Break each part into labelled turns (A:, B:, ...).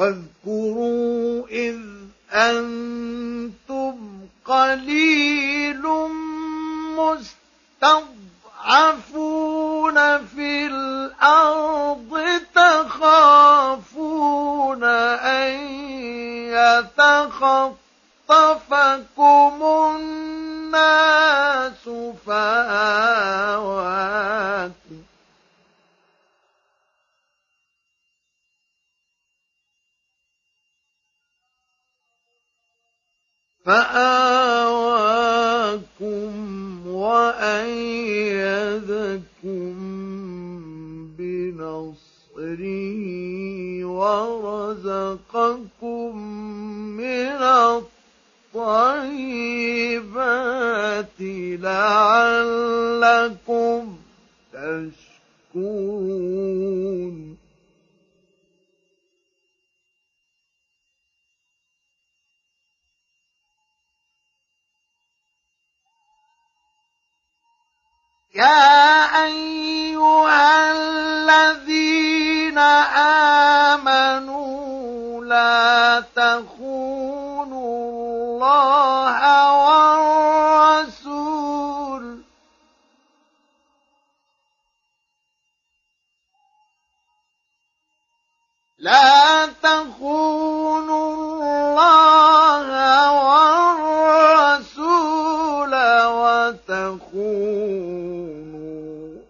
A: واذكروا إذ أنتم قليل مستضعفون في الأرض تخافون أن يتخطفكم الناس فآواكم وأيدكم بنصره ورزقكم من الطيبات لعلكم تشكرون يا أيها الذين آمنوا لا تخونوا الله والرسول لا تخونوا الله والرسول وتخونوا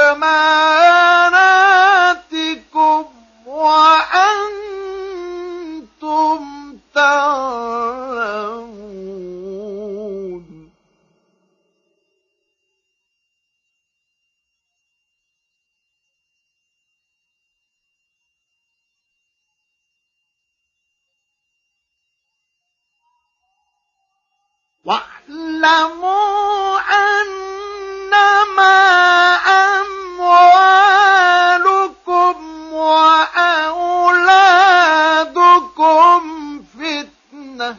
A: أماناتكم وأنتم تعلمون واعلموا أنما أموالكم وأولادكم فتنة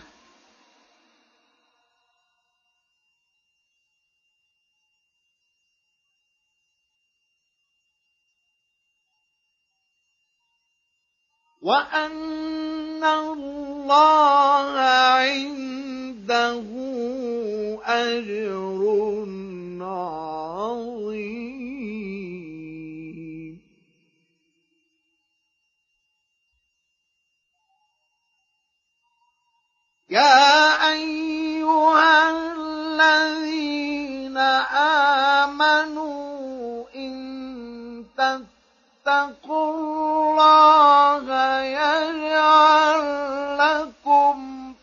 A: وأن الله عنده أجر عظيم يا أيها الذين آمنوا إن تتقوا الله يجعل لكم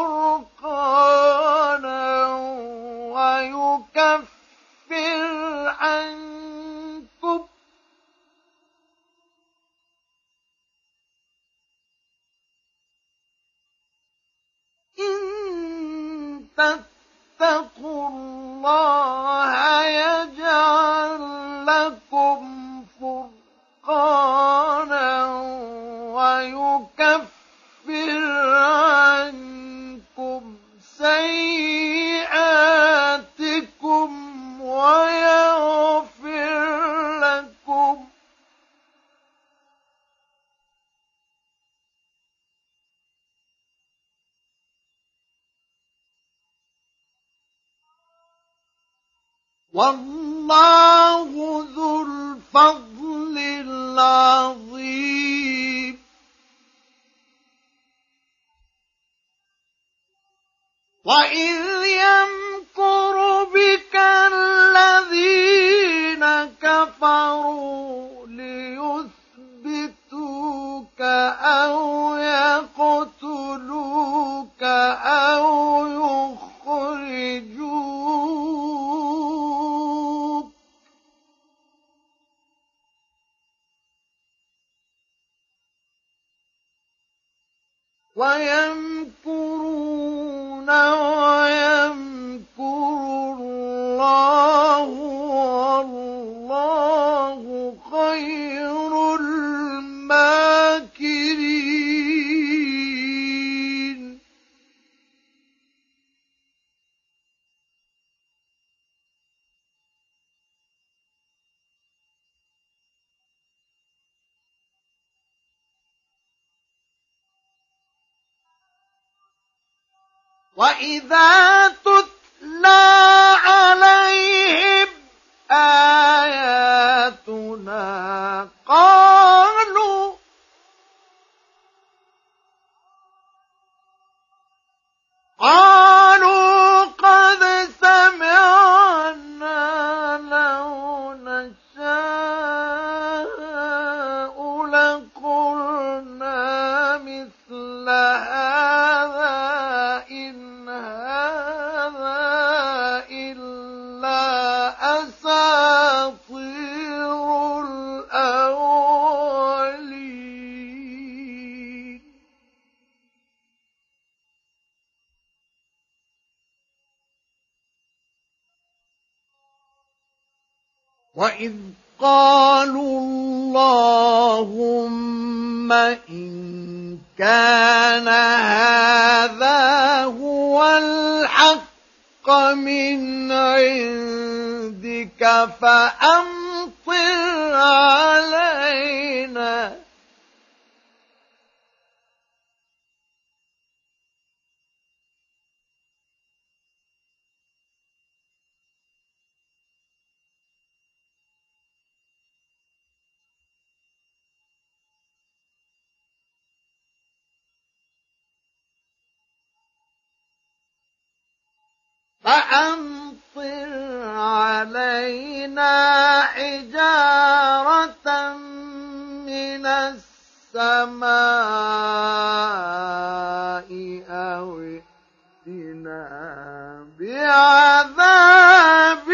A: فرقانا ويكفر عنكم إن تتقوا الله يجعل لكم فرقانا ويكفر عنكم سيئاتكم ويغفر لكم والله ذو الفضل العظيم وإذ يمكر بك الذين كفروا ليثبتوك أو يقتلوك أو يخرجوك ويمكرون ويمكر الله والله خير الماكرين وَإِذَا تُتْلَىٰ عَلَيْهِمْ آيَاتُنَا قَالُوا قَدْ سَمِعْنَا لَوْ نَشَاءُ لَقُلْنَا مِثْلَ هَٰذَا إِنْ هَٰذَا إِلَّا أَسَاطِيرُ الْأَوَّلِينَ. وَإِذْ قَالُوا اللَّهُمَّ إِن كَانَ هَٰذَا هُوَ الْحَقَّ مِنْ عِندِكَ فَأَمْطِرْ عَلَيْنَا حِجَارَةً مِّنَ السَّمَاءِ أَوِ ائْتِنَا بِعَذَابٍ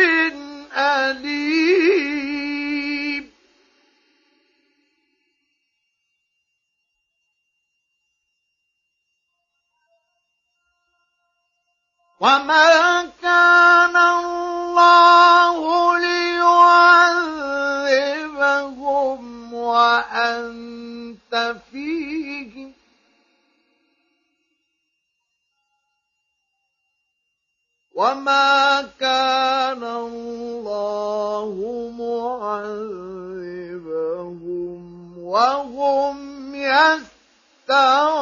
A: أَلِيمٍ. وَمَا كَانَ اللَّهُ لِيُعَذِّبَهُمْ وَأَنتَ فِيهِمْ وَمَا كَانَ اللَّهُ مُعَذِّبَهُمْ وَهُمْ يَسْتَغْفِرُونَ.